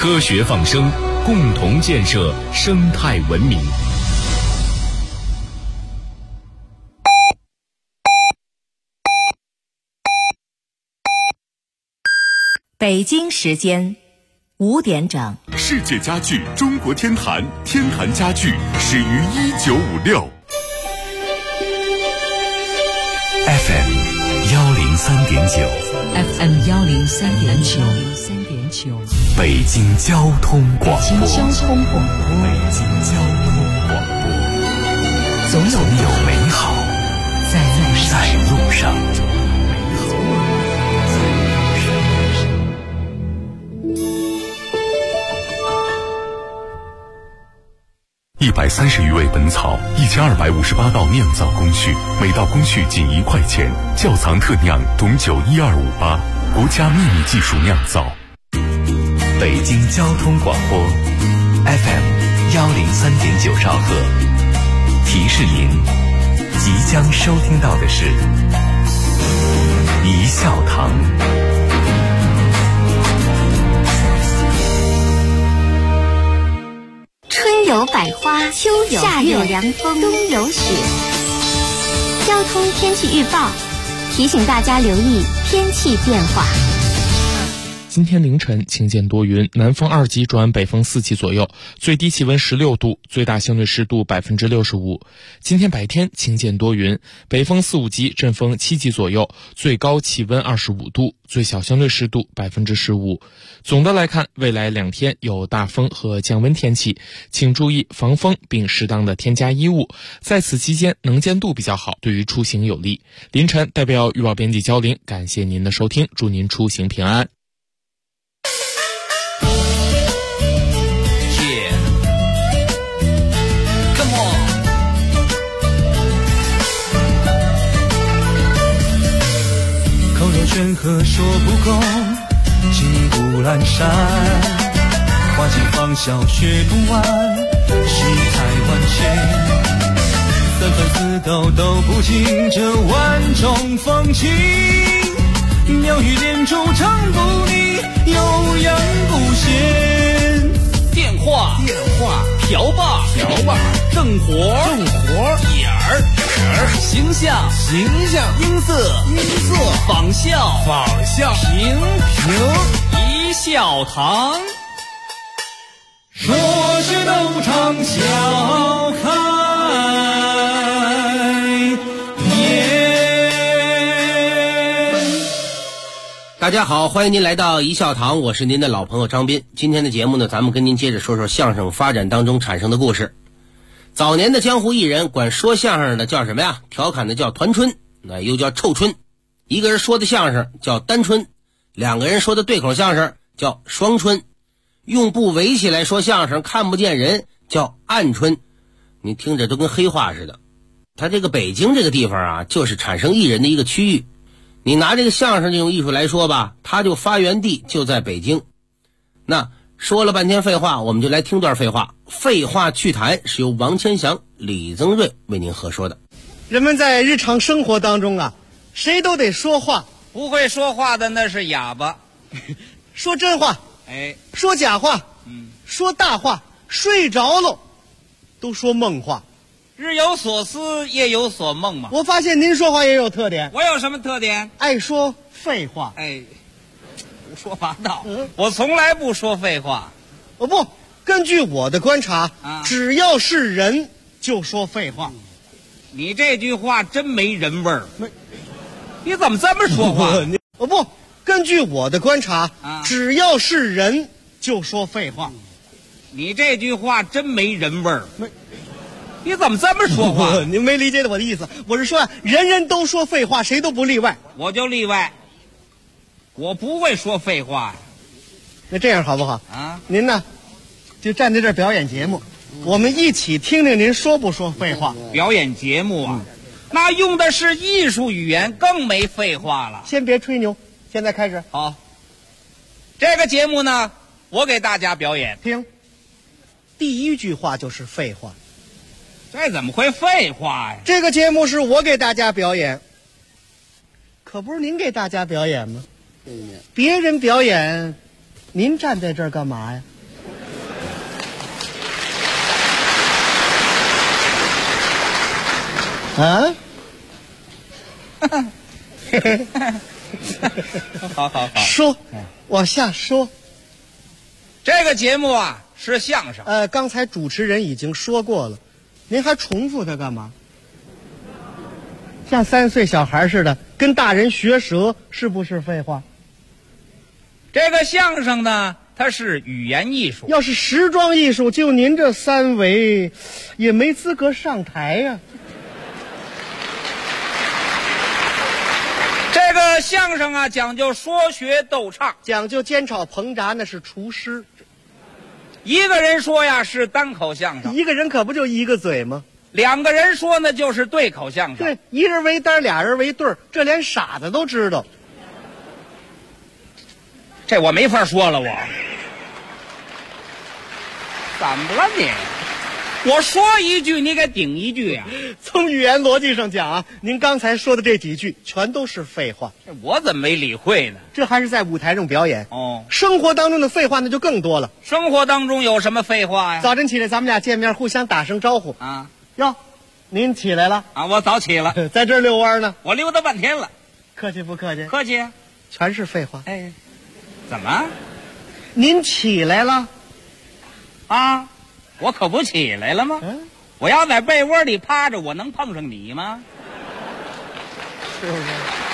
科学放声，共同建设生态文明。 北京时间5点整。 世界家具中国天坛，天坛家具始于1956。 FM 103.9 FM 103.9 北京交通广播。 北京交通广播，总有美好在路上。 130余味本草，1258道酿造工序，每道工序仅1块钱。窖藏特酿董酒12588，国家秘密技术酿造。 北京交通广播 FM 103.9兆赫，提示您即将收听到的是一笑堂。 春有百花，秋有夏有凉风，冬有雪。交通天气预报提醒大家留意天气变化。 今天凌晨晴间多云，南风2级转北风4级左右，最低气温16度，最大相对湿度65%。今天白天晴间多云，北风4、5级，阵风7级左右，最高气温25度，最小相对湿度15%。总的来看，未来2天有大风和降温天气，请注意防风并适当的添加衣物，在此期间能见度比较好，对于出行有利。凌晨代表预报编辑焦玲，感谢您的收听，祝您出行平安。 劝和说不够，骑虎阑珊，花季芳笑学不完，世态万千，三番四斗都不尽这万种风情，妙语连珠唱不腻，悠扬不闲。 电话瓢把正活眼儿形象音色仿效平一笑堂， 说是斗场笑开颜。 大家好，欢迎您来到一笑堂，我是您的老朋友张斌。今天的节目呢，咱们跟您接着说说相声发展当中产生的故事。早年的江湖艺人管说相声的叫什么呀？调侃的叫团春，又叫臭春。一个人说的相声叫单春，两个人说的对口相声叫双春。用布围起来说相声看不见人叫暗春。你听着都跟黑话似的。他这个北京这个地方啊，就是产生艺人的一个区域。你拿这个相声这种艺术来说吧，它就发源地就在北京。那说了半天废话，我们就来听段废话。废话趣谈是由王千祥、李增瑞为您合说的。 人们在日常生活当中啊，谁都得说话， 不会说话的那是哑巴。 说真话，说假话，说大话，睡着了都说梦话。 日有所思，夜有所梦嘛。 我发现您说话也有特点。 我有什么特点？ 爱说废话。 胡说八道。我从来不说废话。 不，根据我的观察，只要是人就说废话。 你这句话真没人味儿。你怎么这么说话？ 不，根据我的观察，只要是人就说废话。 你这句话真没人味儿。你怎么这么说话？ 您没理解我的意思。我是说，人人都说废话，谁都不例外。 我就例外，我不会说废话。 那这样好不好？您呢，就站在这儿表演节目，我们一起听听您说不说废话。 表演节目啊，那用的是艺术语言，更没废话了。 先别吹牛，现在开始。 好，这个节目呢，我给大家表演。 听，第一句话就是废话。 这怎么会废话呀？ 这个节目是我给大家表演，可不是您给大家表演吗？别人表演，您站在这儿干嘛呀？ 啊？ 好， 说，往下说。 这个节目啊是相声。 刚才主持人已经说过了，您还重复它干嘛？像3岁小孩似的跟大人学舌，是不是废话？ 这个相声呢，它是语言艺术。 要是时装艺术，就您这3围，也没资格上台呀。 这个相声啊，讲究说学逗唱， 讲究煎炒烹炸，那是厨师。 一个人说呀是单口相声， 一个人可不就一个嘴吗 ？2个人说呢就是对口相声。 对，一人为单，2人为对儿，这连傻子都知道。 这我没法说了，我怎么了你？我说一句，你给顶一句啊！ 从语言逻辑上讲啊，您刚才说的这几句全都是废话。 我怎么没理会呢？ 这还是在舞台上表演哦。 生活当中的废话那就更多了。 生活当中有什么废话呀？ 早晨起来，咱们俩见面，互相打声招呼啊。 哟，您起来了啊？我早起了， 在这儿遛弯呢。 我溜达半天了。 客气不客气？ 客气。 全是废话。 哎，怎么？ 您起来了？ 啊？我可不起来了吗？我要在被窝里趴着，我能碰上你吗？ 是不是？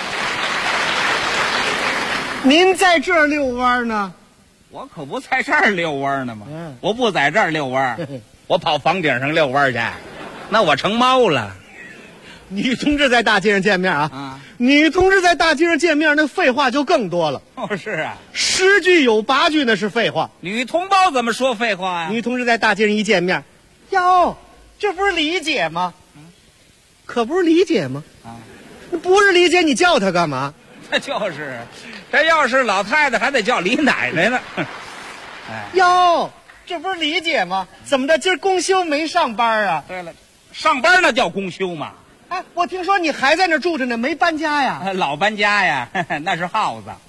您在这儿遛弯呢？ 我可不在这儿遛弯呢吗？我不在这儿遛弯，我跑房顶上遛弯去，那我成猫了。 女同志在大街上见面啊，女同志在大街上见面，那废话就更多了。 哦，是啊 ，10句有8句那是废话。 女同胞怎么说废话呀？ 女同志在大街上一见面，哟，这不是理解吗？可不是理解吗？那不是理解，你叫她干嘛？ 那就是，这要是老太太还得叫李奶奶呢。 哟，这不是理解吗？怎么的？今儿公休没上班啊？ 对了，上班那叫公休嘛。 哎，我听说你还在那住着呢，没搬家呀？ 老搬家呀，那是耗子啊。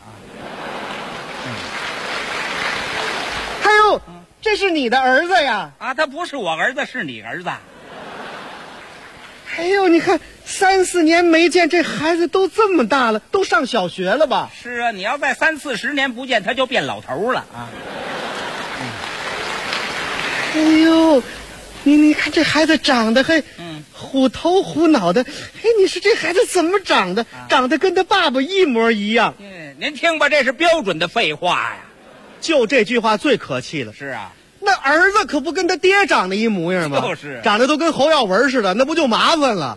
还有，这是你的儿子呀？ 啊，他不是我儿子，是你儿子。 哎呦，你看3、4年没见，这孩子都这么大了，都上小学了吧？ 是啊，你要再30、40年不见，他就变老头了啊。 哎呦，你看这孩子长得还虎头虎脑的，哎，你说这孩子怎么长的？长得跟他爸爸一模一样。 您听吧，这是标准的废话呀。 就这句话最可气了。 是啊， 那儿子可不跟他爹长得一模样吗？ 就是， 长得都跟侯耀文似的，那不就麻烦了？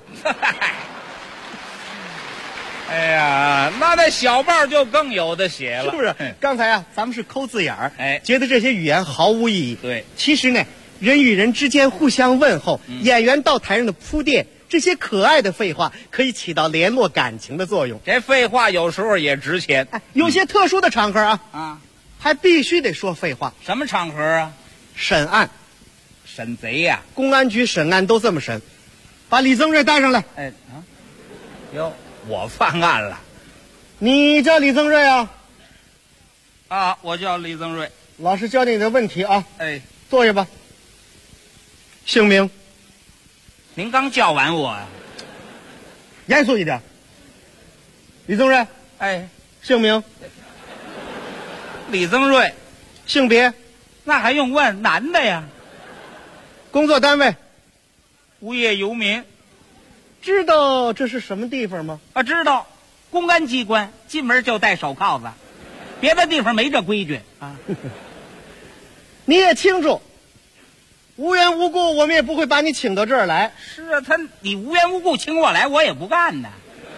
哎呀，那小报就更有的写了， 是不是？刚才啊，咱们是抠字眼儿， 哎， 觉得这些语言毫无意义。 对， 其实呢，人与人之间互相问候，演员到台上的铺垫，这些可爱的废话可以起到联络感情的作用。 这废话有时候也值钱。 有些特殊的场合啊，还必须得说废话。 什么场合啊？ 审案， 审贼呀！ 公安局审案都这么审。把李增瑞带上来。 哎啊，哟，我犯案了。 你叫李增瑞啊？ 啊，我叫李增瑞。 老师教你的问题啊。 哎， 坐下吧。姓名？ 您刚叫完我呀？ 严肃一点。李增瑞。 哎， 姓名？ 李增瑞。 性别？ 那还用问？男的呀。 工作单位？ 无业游民。 知道这是什么地方吗？ 啊，知道，公安机关，进门就戴手铐子，别的地方没这规矩啊。 你也清楚，无缘无故我们也不会把你请到这儿来。 是啊，你无缘无故请我来，我也不干呢。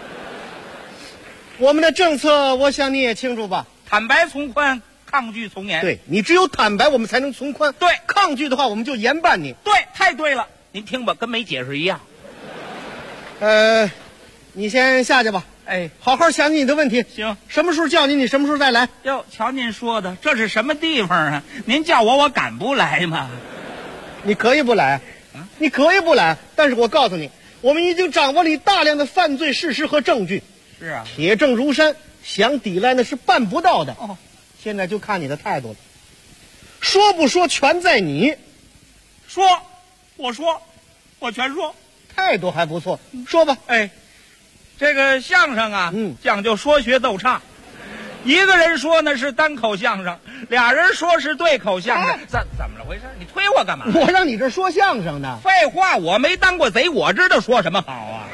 我们的政策，我想你也清楚吧？ 坦白从宽，抗拒从严。 对，你只有坦白，我们才能从宽。 对， 抗拒的话，我们就严办你。 对，太对了。您听吧，跟没解释一样。 你先下去吧。 哎， 好好想你的问题。 行， 什么时候叫你，你什么时候再来。 哟，瞧您说的，这是什么地方啊？您叫我敢不来吗？ 你可以不来，你可以不来，但是我告诉你，我们已经掌握了你大量的犯罪事实和证据。 是啊， 铁证如山，想抵赖那是办不到的。 哦， 现在就看你的态度了。说不说全在你。 说，我说，我全说。 态度还不错，说吧。 哎，这个相声啊，讲究说学逗唱。一个人说呢是单口相声，俩人说是对口相声。怎么了回事？你推我干嘛？ 我让你这说相声呢。 废话，我没当过贼，我知道说什么好啊。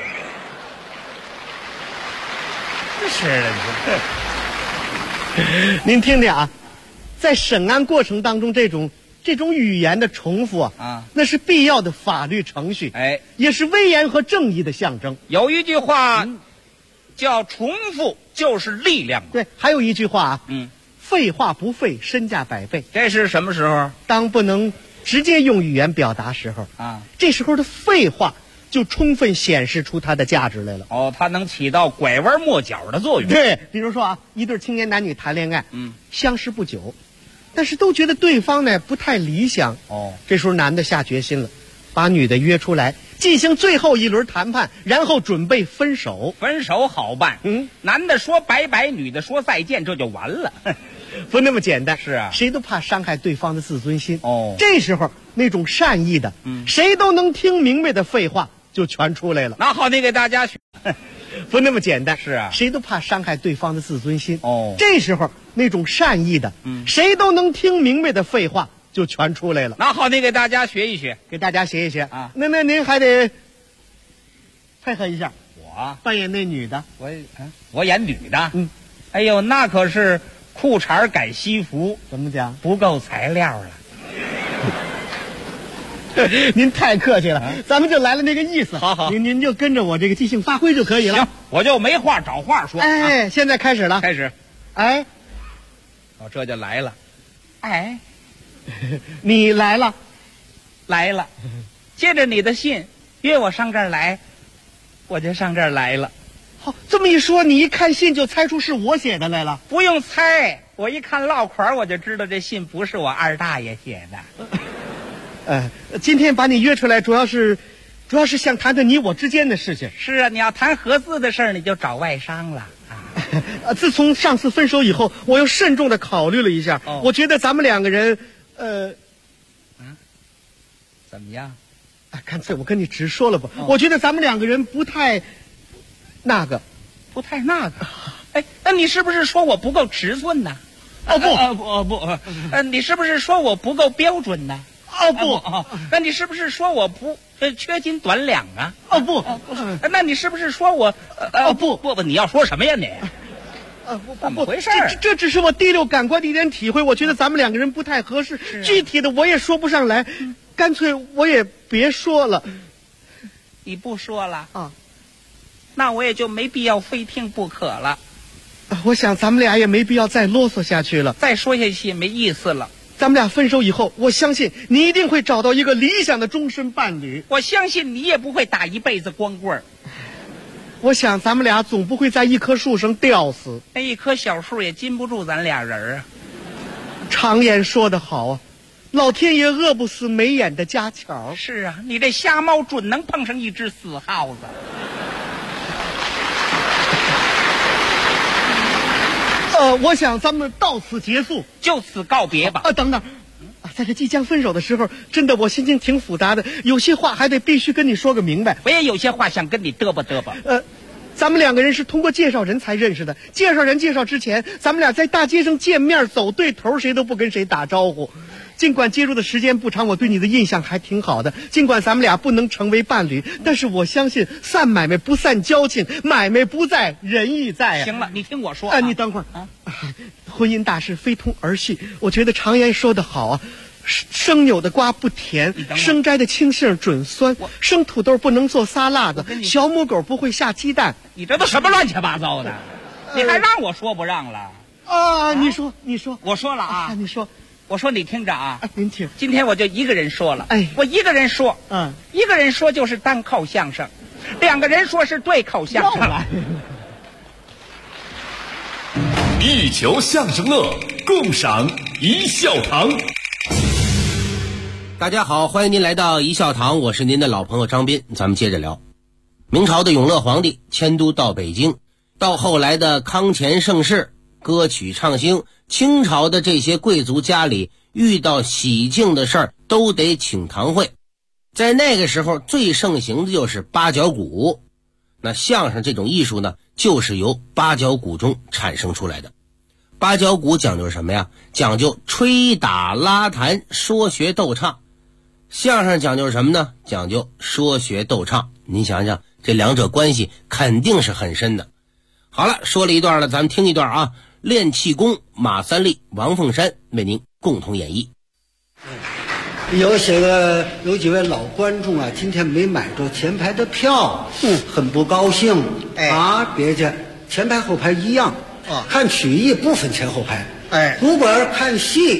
是的， 您听听啊，在审案过程当中，这种语言的重复啊，那是必要的法律程序，也是威严和正义的象征。 有一句话叫重复就是力量。 对，还有一句话啊，废话不废，身价百倍。 这是什么时候？ 当不能直接用语言表达时候啊，这时候的废话就充分显示出它的价值来了。 哦，它能起到拐弯抹角的作用。 对，比如说啊，一对青年男女谈恋爱，相识不久，但是都觉得对方呢不太理想。哦，这时候男的下决心了，把女的约出来，进行最后一轮谈判，然后准备分手。 分手好办，男的说拜拜，女的说再见，这就完了。 不那么简单。 是啊， 谁都怕伤害对方的自尊心。哦，这时候那种善意的，谁都能听明白的废话就全出来了。 那好，你给大家不那么简单。 是啊， 谁都怕伤害对方的自尊心。哦，这时候那种善意的，谁都能听明白的废话就全出来了。 那好，你给大家学一学， 给大家学一学啊。那您还得配合一下， 我扮演那女的。 我演女的。哎呦，那可是裤衩改西服， 怎么讲？ 不够材料了。 您太客气了，咱们就来了那个意思。 好， 您就跟着我这个即兴发挥就可以了。 行，我就没话找话说。 哎，现在开始了。 开始。 哎， 这就来了。哎， 你来了， 来了。接着你的信约我上这儿来，我就上这儿来了。 好，这么一说，你一看信就猜出是我写的来了。 不用猜，我一看落款我就知道这信不是我二大爷写的。 今天把你约出来，主要是想谈谈你我之间的事情。 是啊，你要谈合资的事儿，你就找外商了。 自从上次分手以后，我又慎重的考虑了一下，我觉得咱们两个人， 怎么样？ 干脆我跟你直说了吧，我觉得咱们两个人不太那个。 哎，那你是不是说我不够尺寸呢？不，你是不是说我不够标准呢？ 不， 那你是不是说我不缺斤短两啊？ 不， 那你是不是说我不，你要说什么呀你？怎么回事？ 这只是我第六感官的一点体会，我觉得咱们两个人不太合适，具体的我也说不上来，干脆我也别说了。 你不说了啊？那我也就没必要非听不可了。 我想咱们俩也没必要再啰嗦下去了， 再说下去也没意思了。 咱们俩分手以后，我相信你一定会找到一个理想的终身伴侣。 我相信你也不会打一辈子光棍儿。 我想咱们俩总不会在一棵树上吊死。 那一棵小树也禁不住咱俩人啊。 常言说得好啊，老天爷饿不死没眼的家巧。 是啊，你这瞎猫准能碰上一只死耗子。 我想咱们到此结束， 就此告别吧。 等等，在这即将分手的时候，真的我心情挺复杂的，有些话还得必须跟你说个明白。 我也有些话想跟你嘚吧嘚吧。 咱们两个人是通过介绍人才认识的，介绍人介绍之前，咱们俩在大街上见面走对头，谁都不跟谁打招呼。尽管接触的时间不长，我对你的印象还挺好的。尽管咱们俩不能成为伴侣，但是我相信散买卖不散交情，买卖不在仁义在。 行了，你听我说。 你等会儿婚姻大事非同儿戏，我觉得常言说得好啊，生扭的瓜不甜，生摘的青杏准酸，生土豆不能做沙拉子，小母狗不会下鸡蛋。 你这都什么乱七八糟的？你还让我说不让了？ 你说， 我说了啊， 你说。 我说你听着啊， 您听。 今天我就一个人说了，我一个人说，一个人说就是单口相声，两个人说是对口相声。 一球相声乐，共赏一笑堂。 大家好，欢迎您来到一笑堂，我是您的老朋友张斌。咱们接着聊，明朝的永乐皇帝迁都到北京，到后来的康乾盛世，歌曲唱兴，清朝的这些贵族家里遇到喜庆的事儿都得请堂会。 在那个时候最盛行的就是八角鼓。那相声这种艺术呢，就是由八角鼓中产生出来的。八角鼓讲究什么呀？讲究吹打拉弹说学逗唱。相声讲究什么呢？讲究说学逗唱。您想想，这两者关系肯定是很深的。好了，说了一段了，咱们听一段啊。练气功，马三立、王凤山为您共同演绎。 有几位老观众啊，今天没买着前排的票，很不高兴。别介，前排后排一样啊，看曲艺不分前后排。如果要是看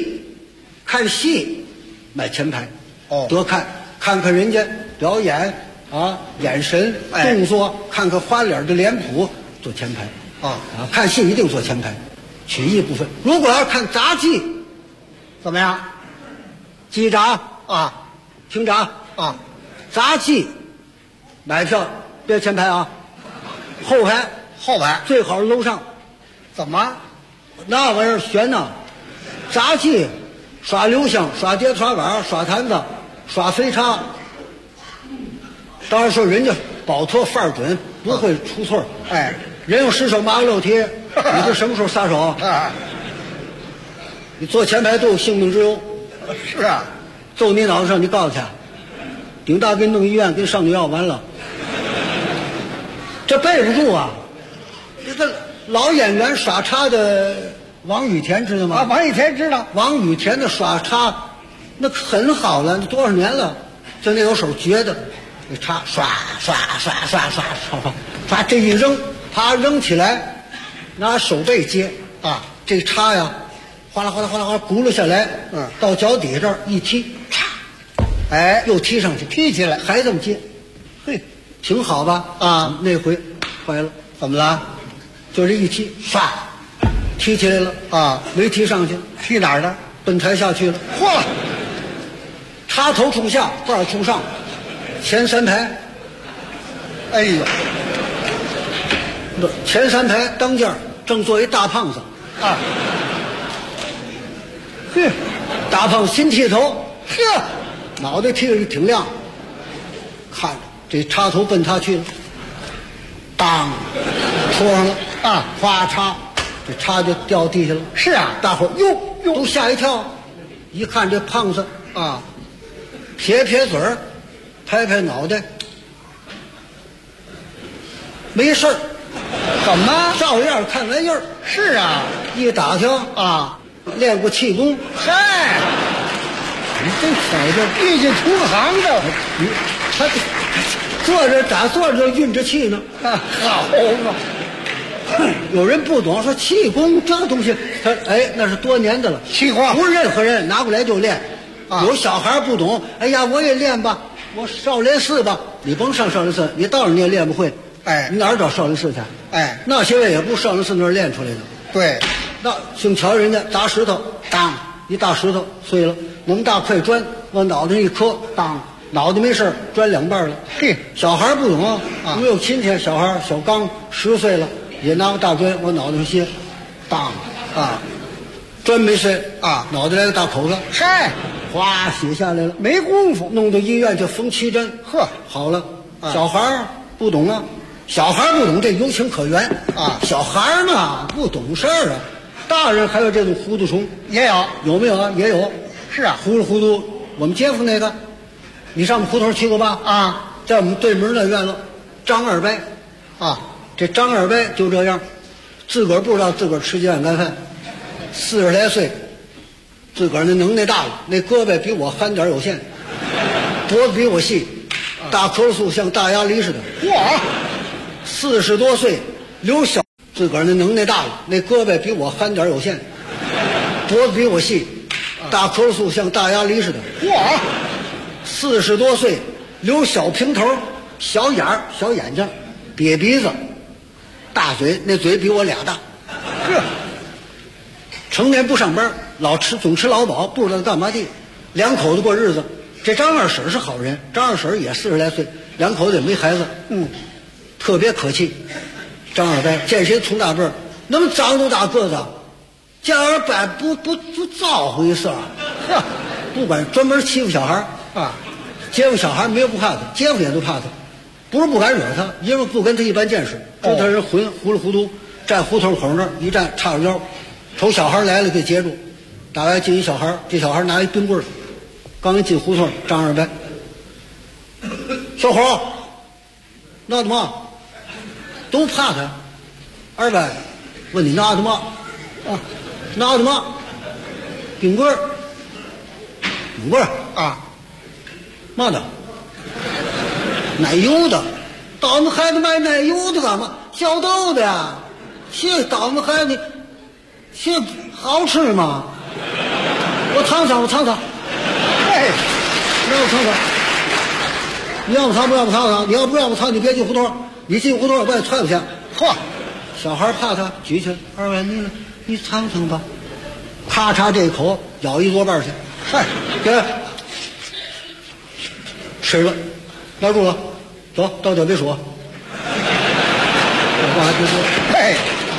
戏买前排，多看看人家表演啊，眼神、动作，看看花脸的脸谱，坐前排看戏一定坐前排，曲艺部分。如果要看杂技，怎么样？鸡杂听杂杂技买票别前排啊，后排最好是楼上。怎么？那玩意儿悬呢？杂技耍流香、耍碟耍碗、耍坛子、耍飞叉，当然说人家保托范儿准，不会出错。人有10手麻溜铁，你这什么时候撒手？你坐前排都有性命之忧。是啊，揍你脑袋上，你告诉他，顶大给你弄医院，给你上药完了，这背不住啊！这个老演员耍叉的王雨田知道吗？王雨田知道。王雨田的耍叉那很好了，多少年了，就那有手绝的，那叉刷，这一扔，啪扔起来，拿手背接这叉呀。哗啦哗啦哗啦哗啦轱辘下来，到脚底下这儿一踢，嚓，又踢上去，踢起来还这么接，嘿，挺好吧？那回坏了，怎么了？就这一踢，唰，踢起来了没踢上去，踢哪儿了？奔台下去了。嚯！插头冲下，把儿冲上，前3排。哎呦，前3排当间正坐一大胖子大胖新剃头，脑袋剃得挺亮，看着这插头奔他去了，当戳上了哗嚓，这叉就掉地下了。是啊，大伙哟都吓一跳，一看这胖子撇嘴儿，拍脑袋，没事儿。怎么？照样看玩意儿。是啊，一打听练过气功。嗨，你这小子毕竟同行的，他坐着打坐着运着气呢。好嘛，有人不懂，说气功这东西，他那是多年的了，气功不是任何人拿过来就练。有小孩不懂，哎呀，我也练吧，我少林寺吧，你甭上少林寺，你到了你也练不会。你哪儿找少林寺去？那些人也不是少林寺那儿练出来的。对，那请瞧人家砸石头，当一大石头碎了，那么大块砖往脑袋上一磕，当脑袋没事，砖2半了。嘿，小孩不懂我有亲戚小孩小刚10岁了，也拿个大砖往脑袋上歇，当砖没碎脑袋来个大口子，嗨，哗血下来了，没功夫，弄到医院就缝7针，好了。小孩不懂小孩不懂这有情可原小孩呢不懂事儿大人还有这种糊涂虫也有没有也有。是糊里糊涂。我们街坊那个，你上我们胡同去过吧？在我们对门那院了，张二伯这张二伯就这样，自个儿不知道自个儿吃几碗干饭，40来岁，自个儿那能耐大了，那胳膊比我憨点有限，脖子比我细，大咳嗽像大鸭梨似的。嚯！40多岁，留小，自个儿那能耐大了，那胳膊比我憨点有限，脖子比我细，大咳嗽像大鸭梨似的。嚯！40多岁，留小平头，小眼儿，小眼睛，瘪鼻子，大嘴，那嘴比我俩大。成年不上班，总吃老饱，不知道干嘛地，两口子过日子。这张二婶是好人，张二婶也40来岁，两口子也没孩子，特别可气。张二伯见谁从大辈儿，那么长多大个子，见二伯不招呼一声，不管专门欺负小孩街坊小孩没有不怕他，街坊也都怕他，不是不敢惹他，因为不跟他一般见识。知道人混糊里糊涂，站胡同口那儿一站，叉着腰，瞅小孩来了给截住。大概进一小孩，这小孩拿一冰棍儿，刚一进胡同，张二白，小伙，那怎么？都怕他。二白问你拿什么？啊，拿什么？冰棍儿。冰棍儿啊？嘛的？奶油的。倒霉孩子买奶油的干嘛？小豆的呀。这倒霉孩子，这好吃吗？我尝尝，我尝尝。哎，让我尝尝。你让我尝不让我尝尝？你要不让我尝，你别进胡同。你进胡同，我把你踹过去。嚯！小孩怕他，举起来。二位，你尝尝吧。咔嚓，这一口咬一多半去。嗨，给吃了，拿住了，走到脚别说。我还别说。嘿，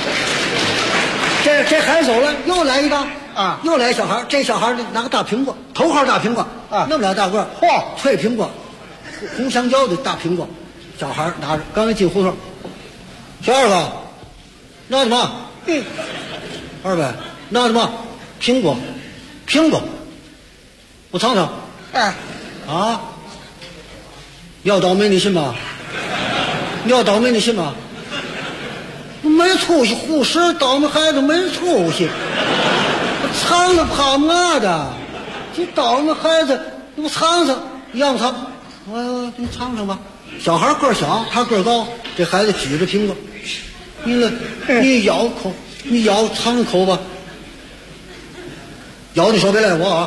这孩子走了，又来一个啊，又来一小孩。这小孩呢，拿个大苹果，头号大苹果啊，那么俩大个儿，嚯，脆苹果，红香蕉的大苹果。小孩拿着，刚一进胡同，小二哥，那什么？二位，那什么？苹果，我尝尝。哎，啊，要倒霉你信吗？要倒霉你信吗？没出息，护士倒霉孩子没出息，尝了怕嘛的？这倒霉孩子，我尝尝，你让我尝，你尝尝吧。小孩个小，他个高，这孩子举着苹果，你咬口，你咬尝一口吧。咬你手别赖我啊！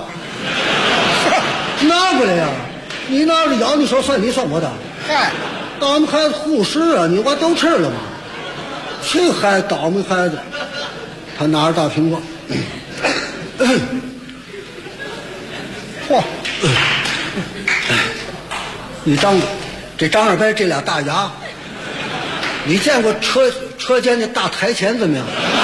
拿过来呀！你拿着咬你手算你算我的。嗨，倒霉孩子护士啊！你我都吃了吗？这孩子倒霉孩子，他拿着大苹果，嚯！你张着这张二白这俩大牙，你见过车间的大台钳子没有？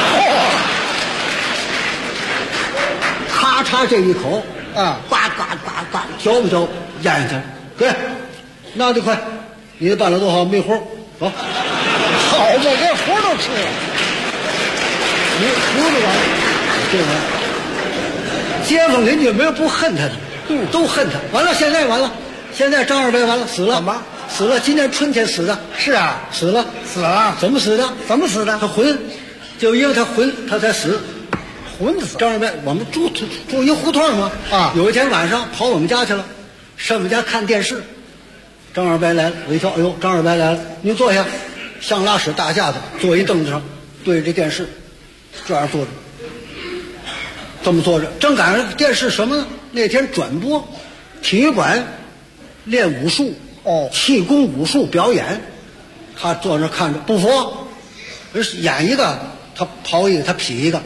咔嚓这一口啊，呱呱呱呱，嚼不嚼咽下去？给，拿得快，你得办了多少没活？走，好吧，连活都吃了，你活着完了，这回街坊邻居没有不恨他的，都恨他。完了，现在张二白完了，死了，怎么死了？今年春天死的。是啊，死了，怎么死的？他混，就因为他混，他才死。混死张二白，我们住一胡同嘛啊！有一天晚上跑我们家去了，上我们家看电视。张二白来了，我一瞧，哎呦，张二白来了，您坐下，象拉屎大架子，坐一凳子上，对着这电视，这样坐着，这么坐着，正赶上电视什么呢？那天转播体育馆练武术，气功武术表演，他坐那看着不服，演一个他刨一个，他劈一个。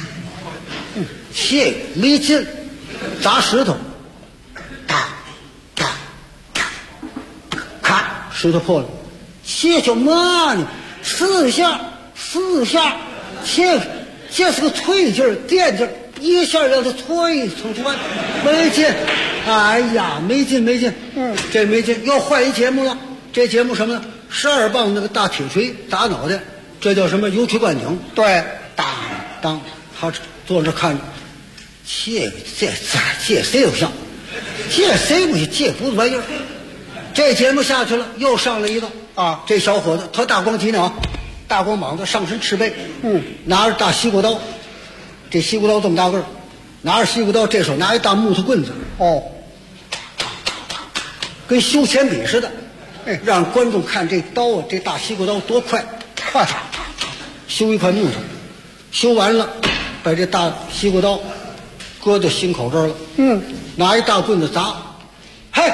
切没劲，砸石头，哒哒哒，咔，石头破了。切叫嘛呢？4下，这是个推劲儿、垫劲儿，一下让他推出来，没劲。哎呀，没劲。这没劲，又换一节目了。这节目什么呢？12磅那个大铁锤打脑袋，这叫什么？游曲观景。对，当他坐这看着。这谁都像，这谁不行？这不是玩意儿。这节目下去了，又上来一个啊！这小伙子他大光体呢，大光膀子，上身赤背，拿着大西瓜刀，这西瓜刀这么大个儿，拿着西瓜刀，这手拿一大木头棍子，跟修铅笔似的，让观众看这刀啊，这大西瓜刀多快，修一块木头，修完了，把这大西瓜刀搁到心口这儿了，拿一大棍子砸，嘿，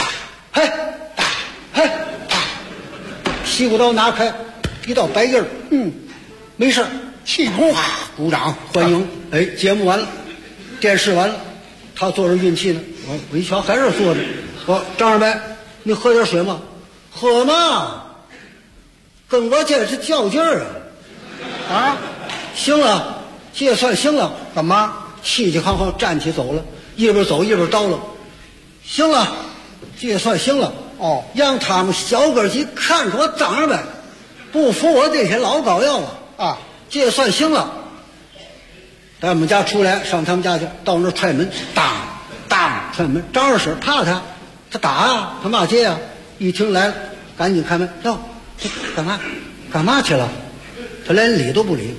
西瓜刀拿开，一道白印儿，没事，气功，鼓掌欢迎。哎，节目完了，电视完了，他坐着运气呢。我一瞧还是坐着，我张二白，你喝点水吗？喝嘛，跟我这是较劲儿啊！行了，这算行了，干嘛？气气康康站起走了，一边走一边叨唠。行了， 这算行了。哦，让他们小哥几看出我当着呗，不服我这些老膏药了啊，这算行了。在我们家出来，上他们家去，到那踹门，当当踹门，张二婶怕他打啊，他骂街啊，一听来了，赶紧开门，哟，这干嘛去了？他连理都不理。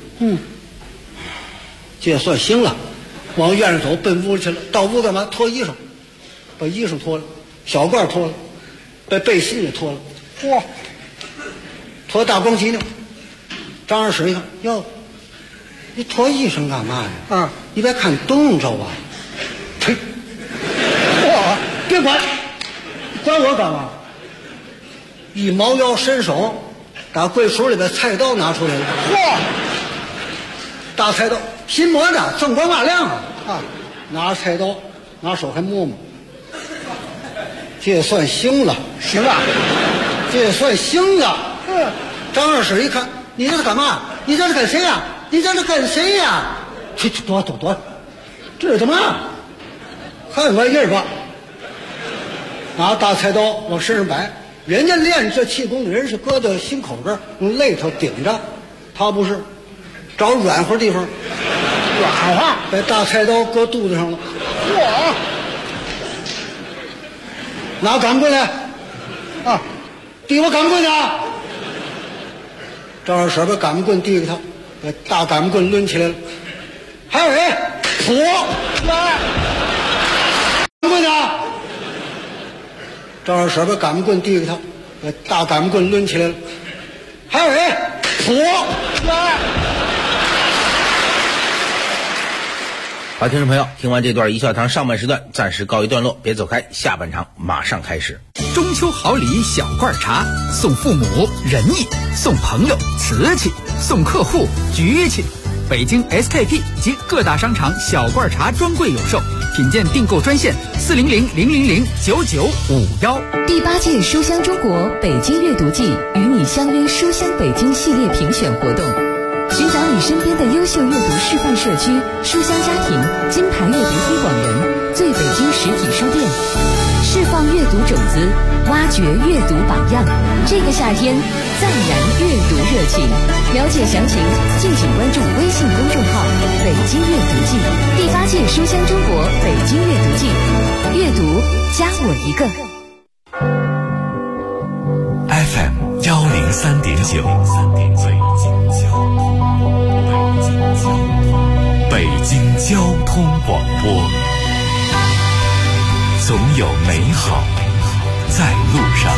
这算行了。往院上走，奔屋去了。到屋干嘛？脱衣裳，把衣裳脱了，小褂脱了，把背心也脱了。嚯，脱大光旗呢。张二婶一看，哟，你脱衣裳干嘛呀？啊，你别看冻着啊！呸！嚯，别管我干嘛？一猫腰伸手，打柜橱里边菜刀拿出来了。嚯，大菜刀。新磨的，锃光瓦亮啊！拿菜刀，拿手还摸摸，这算行了，行了，这算行了。张二婶一看，你这是干嘛？你这是跟谁呀？你这是跟谁呀？去躲，这是怎么？看玩意儿吧！拿大菜刀往身上摆，人家练这气功的人是搁到心口这儿，用肋头顶着，他不是，找软和地方。软化，把大菜刀搁肚子上了。嚯！拿钢棍来，啊，递我钢棍去。张二婶把钢棍递给他，把大钢棍抡起来了。还有人，我来，钢棍去。张二婶把钢棍递给他，把大钢棍抡起来了。还有人，我来。 好，听众朋友，听完这段一笑堂上半时段暂时告一段落，别走开，下半场马上开始。 中秋好礼小罐茶，送父母仁义，送朋友瓷器，送客户局气。北京 SKP 及各大商场小罐茶专柜有售，品鉴订购专线400-000-9951。 第8届书香中国北京阅读季与你相约书香北京系列评选活动，寻找你身边的优秀阅读示范社区、书香家庭、金牌阅读推广人、最北京实体书店，释放阅读种子，挖掘阅读榜样。这个夏天，暂燃阅读热情。了解详情，敬请关注微信公众号“北京阅读季”。第8届书香中国北京阅读季，阅读加我一个。 FM 103.9，北京交通广播，总有美好在路上。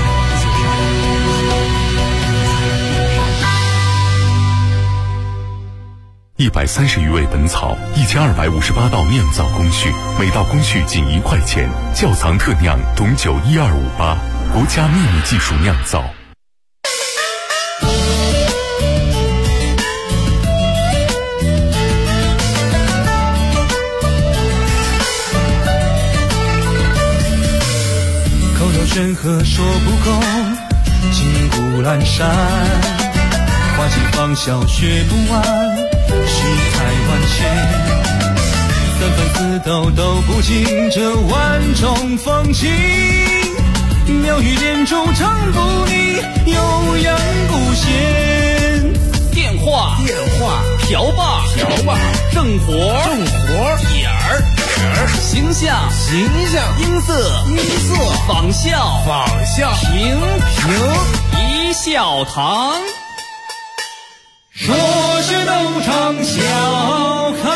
130余味本草，1258道酿造工序，每道工序仅1块钱。窖藏特酿董酒12588，国家秘密技术酿造。 口若悬河说不够，金谷阑珊，花季芳笑学不完，世态万千，三分四斗都不尽这万种风情，妙语连珠唱不腻，悠扬不闲。 电话瓢把正活眼儿形象音色仿效平一笑堂， 说学逗唱笑开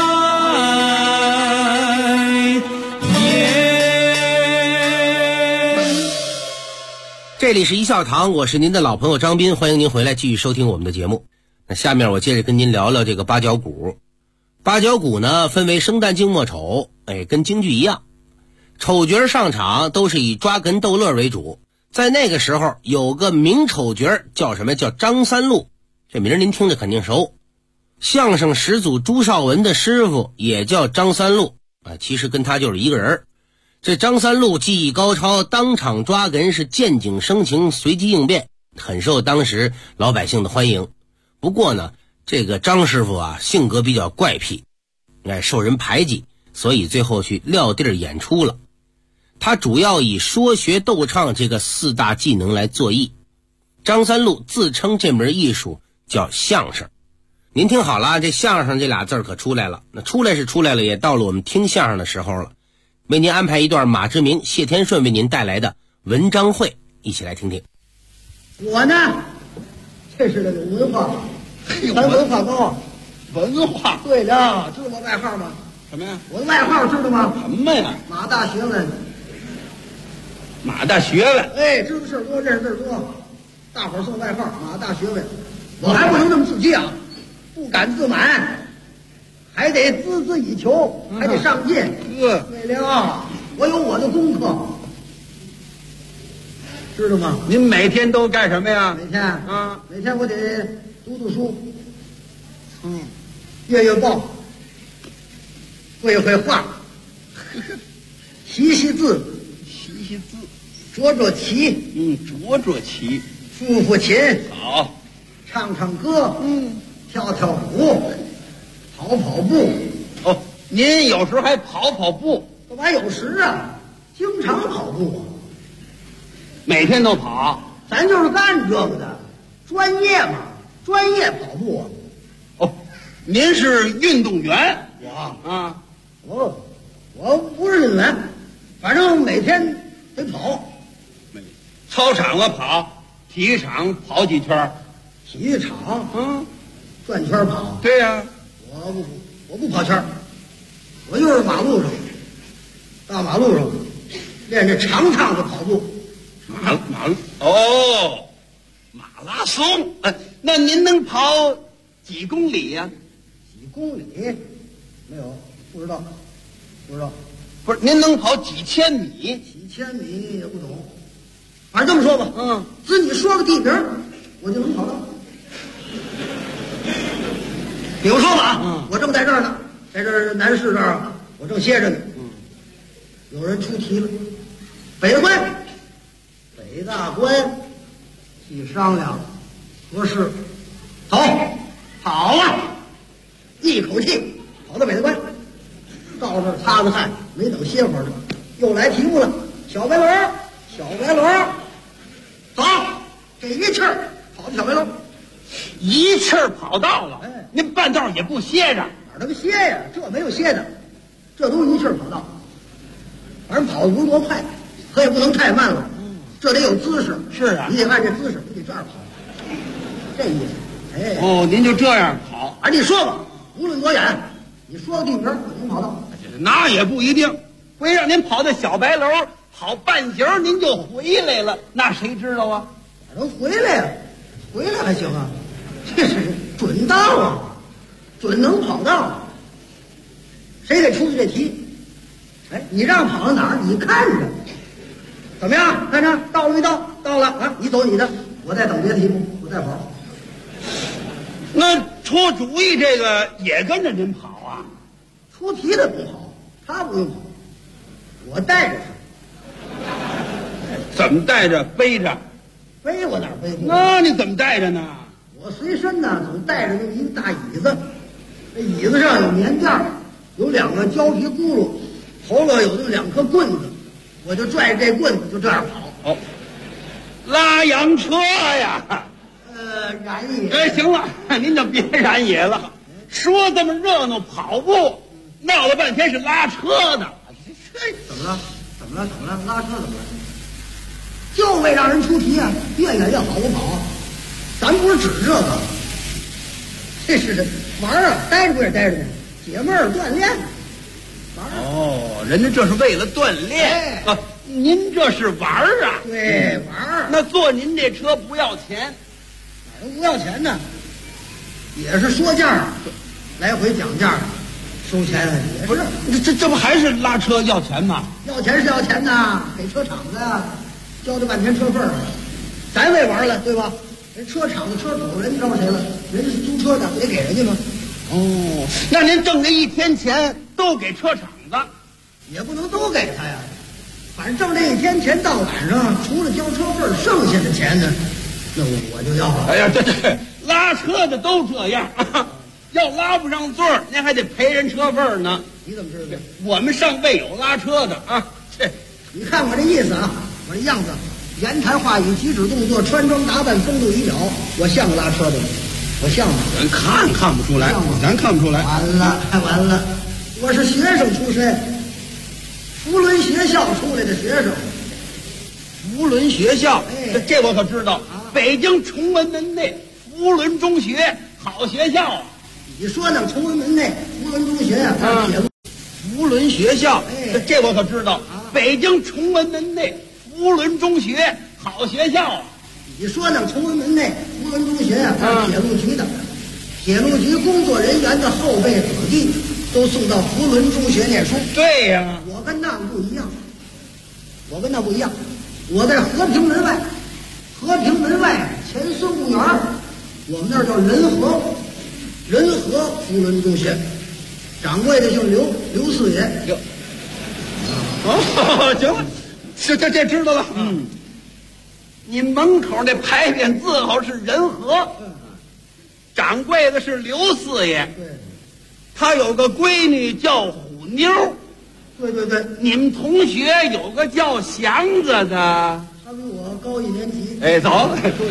颜。 这里是一笑堂，我是您的老朋友张斌，欢迎您回来继续收听我们的节目。那下面我接着跟您聊聊这个八角鼓。八角鼓呢分为生旦净末丑，跟京剧一样，丑角上场都是以抓哏逗乐为主。在那个时候有个名丑角叫什么？叫张三禄，这名您听着肯定熟。相声始祖朱绍文的师傅也叫张三禄，其实跟他就是一个人。这张三禄技艺高超，当场抓哏是见景生情，随机应变，很受当时老百姓的欢迎。不过呢，这个张师傅啊性格比较怪癖，受人排挤，所以最后去撂地儿演出了。 它主要以说学逗唱这个4大技能来作艺。张三禄自称这门艺术叫相声。您听好了，这相声这俩字可出来了。那出来是出来了，也到了我们听相声的时候了。为您安排一段马志明、谢天顺为您带来的文章会，一起来听听。 我呢，这是个有文化，咱文化高。 文化？ 对了，知道我外号吗？ 什么呀？ 我的外号知道吗？ 什么呀？ 马大学问。 马大学问？ 哎，知道事儿多，认识字儿多，大伙儿送外号马大学问。我还不能这么自欺啊，不敢自满，还得孜孜以求，还得上进。对了，我有我的功课，知道吗？ 您每天都干什么呀？ 每天每天我得读书，阅报，绘画，习字，捉棋， 捉棋， 抚琴， 好， 唱歌，跳舞，跑步。 哦，您有时还跑步？ 干嘛有时啊？经常跑步啊， 每天都跑。 咱就是干这个的，专业嘛，专业跑步啊。 哦，您是运动员？ 我不是运动员，反正每天得跑。 操场跑，体育场跑几圈？ 体育场，转圈跑。 对呀， 我不跑圈，我就是马路上，大马路上练这长趟的跑步。 马拉松。那您能跑几公里呀？ 几公里？没有，不知道。 不是，您能跑几千米？ 几千米也不懂。反正这么说吧，只你说个地名，我就能跑到。比如说吧，我正在这儿呢，在这儿南市这儿，我正歇着呢。有人出题了，北大关，一商量，合适，走，跑了，一口气跑到北大关，到这儿擦擦汗，没等歇会儿呢，又来题目了，小白轮，走，这一气儿跑到小白轮， 一气儿跑到了。您半道也不歇着？ 哪能歇呀？这没有歇的，这都一气儿跑到。反正跑得不是多快，可也不能太慢了。这得有姿势。 是啊， 你得按这姿势，你得这样跑，这意思。 您就这样跑？ 你说吧，无论多远，你说个地名，我能跑到。 那也不一定，会让您跑到小白楼，跑半截您就回来了，那谁知道啊？ 哪能回来呀？回来还行啊，这是准到啊，准能跑到。谁给出的这题？你让跑到哪儿？你看着，怎么样？看着到了没到？到了啊！你走你的，我再等别的题目，我再跑。 那出主意这个也跟着您跑啊？ 出题的不跑，他不用跑，我带着他。 怎么带着？背着？ 背我哪背？ 那你怎么带着呢？ 我随身呢，总带着这么一个大椅子，这椅子上有棉垫，有2个胶皮轱辘，头了有这2颗棍子，我就拽着这棍子就这样跑。 拉洋车呀？ 燃野。 行了，您就别燃野了。说这么热闹跑步，闹了半天是拉车的。 怎么了？拉车怎么了？就为让人出题啊，越远越好不跑。咱不是指这个，这是玩啊，待着不也待着呢？解闷儿锻炼。 人家这是为了锻炼啊，您这是玩啊？ 对，玩。 那坐您这车不要钱？ 哪能不要钱呢？也是说价，来回讲价，收钱也不是。这不还是拉车要钱吗？ 要钱是要钱呐，给车厂子交这半天车费儿，咱为玩了，对吧？人车厂的车主人招谁了？人家是租车的，不得给人家吗？ 那您挣这一天钱都给车厂子？ 也不能都给他呀，反正挣这一天钱到晚上，除了交车费，剩下的钱呢，那我就要了。 哎呀，对，拉车的都这样啊，要拉不上座儿，您还得赔人车费呢。 你怎么知道？ 我们上辈有拉车的啊， 你看我这意思啊，我这样子，言谈话语、举止动作、穿装打扮、风度仪表，我像个拉车的吗？我像吗？ 咱看不出来，咱看不出来。 完了，我是学生出身，福伦学校出来的学生。 福伦学校，这我可知道。北京崇文门内福伦中学，好学校啊！ 你说那崇文门内福伦中学啊，铁路。 福伦学校，这我可知道。北京崇文门内福伦中学，好学校啊！ 你说那崇文门内福伦中学啊，铁路局的，铁路局工作人员的后辈子弟都送到福伦中学念书。 对呀， 我跟那不一样，我在和平门外前孙公园，我们那儿叫仁和福伦中学，掌柜的姓刘四爷。 行了，这知道了。你门口那牌匾字号是仁和，掌柜的是刘四爷。 对， 他有个闺女叫虎妞。 对， 你们同学有个叫祥子的， 他比我高1年级。 哎，走，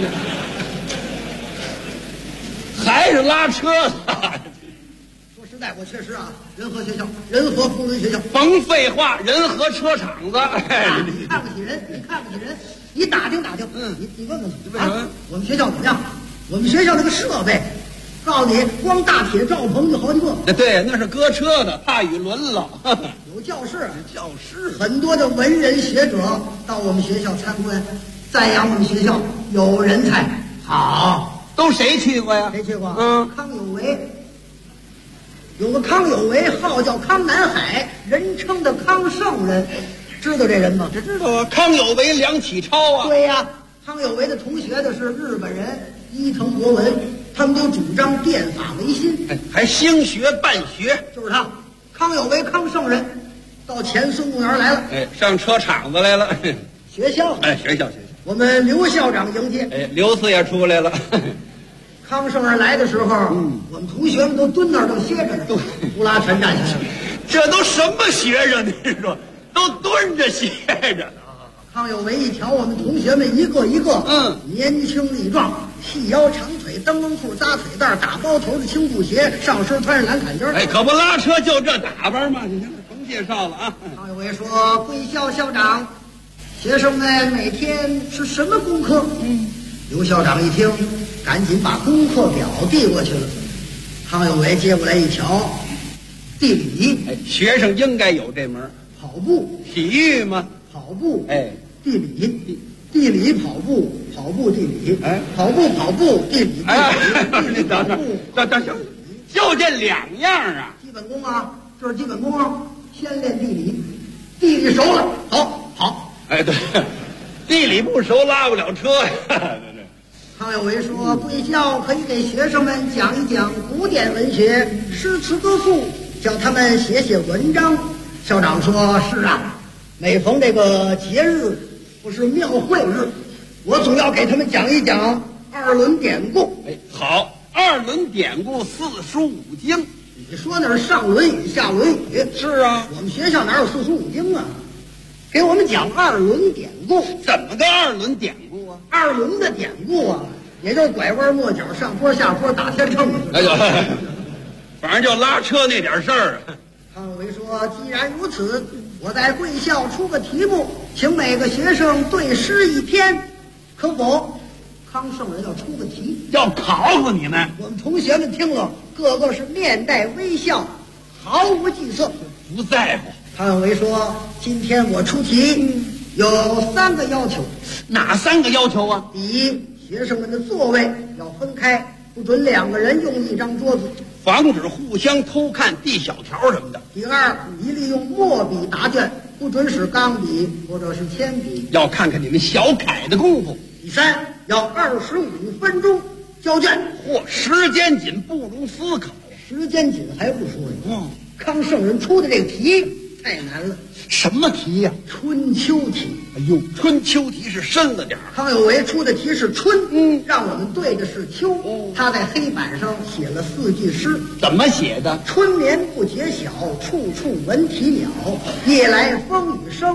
还是拉车的。 说实在，我确实啊，仁和学校，仁和福伦学校。 甭废话，仁和车厂子。 你看不起人，你打听，你问问去啊。我们学校怎么样？我们学校那个设备，告诉你，光大铁罩棚就好几个。 对，那是搁车的，怕雨轮了。 有教室，很多的文人学者到我们学校参观，赞扬我们学校有人才。好， 都谁去过呀？ 谁去过？康有为，有个康有为，号叫康南海，人称的康圣人。知道这人吗？ 这知道啊，康有为、梁启超啊。 对呀，康有为的同学的是日本人伊藤博文，他们都主张变法维新， 还兴学办学。 就是他，康有为，康圣人，到前孙公园来了。 上车厂子来了。 学校， 学校， 我们刘校长迎接。 刘四也出来了。 康圣人来的时候，我们同学们都蹲那儿都歇着呢，呼啦全站起来了。 这都什么学生？你说？都蹲着歇着。 康有为一瞧我们同学们一个年轻力壮，细腰长腿，灯笼裤扎腿带，打包头的青布鞋，上身穿着蓝坎肩。 可不拉车就这打扮吗？你甭介绍了啊。 康有为说：“贵校校长，学生们每天是什么功课？”刘校长一听，赶紧把功课表递过去了。康有为接过来一瞧，地理， 学生应该有这门。 跑步， 体育吗？ 跑步，地理跑步，地理，跑步，地理，地理跑步， 行，就这2样啊。 基本功啊，这是基本功啊。先练地理，地理熟了，好。 对，地理不熟拉不了车呀。 康有为说，贵校可以给学生们讲一讲古典文学、诗词歌赋，叫他们写文章。校长说：“是啊，每逢这个节日不是庙会日，我总要给他们讲一讲2轮典故。” 好，2轮典故，4书5经。 你说那是上论语下论语？ 是啊， 我们学校哪有4书5经啊？给我们讲2轮典故。 怎么个2轮典故啊 ？2轮的典故啊，也就是拐弯抹角、上坡下坡、打天秤。 反正就拉车那点事儿。 康有为说：“既然如此，我在贵校出个题目，请每个学生对诗1篇，可否？”康圣人要出个题， 要考死你们。 我们同学们听了，个个是面带微笑，毫无惧色， 不在乎。 康有为说：“今天我出题有3个要求。” 哪3个要求啊？ 第一，学生们的座位要分开，不准2个人用1张桌子， 防止互相偷看、递小条什么的。 第二，一律用墨笔答卷，不准使钢笔或者是铅笔， 要看看你们小楷的功夫。 第三，要25分钟交卷。 时间紧不容思考。 时间紧还不说呢。康圣人出的这个题太难了。 什么题呀？ 春秋题。 哎呦，春秋题是深了点。 康有为出的题是春，让我们对的是秋。他在黑板上写了4句诗。 怎么写的？ 春眠不觉晓，处处闻啼鸟。夜来风雨声，